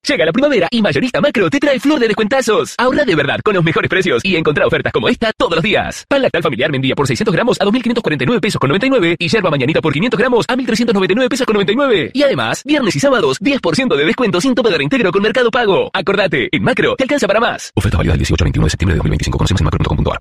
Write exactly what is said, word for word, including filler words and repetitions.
Llega la primavera y Mayorista Macro te trae flor de descuentazos. Ahorra de verdad con los mejores precios y encontrá ofertas como esta todos los días. Pan lactal familiar Mendía por seiscientos gramos a dos mil quinientos cuarenta y nueve pesos con noventa y nueve y yerba mañanita por quinientos gramos a mil trescientos noventa y nueve pesos con noventa y nueve. Y además, viernes y sábados, diez por ciento de descuento sin tope de reintegro con Mercado Pago. Acordate, en Macro te alcanza para más. Oferta válida del dieciocho al veintiuno de septiembre de dos mil veinticinco. Conocemos en macro punto com punto a r.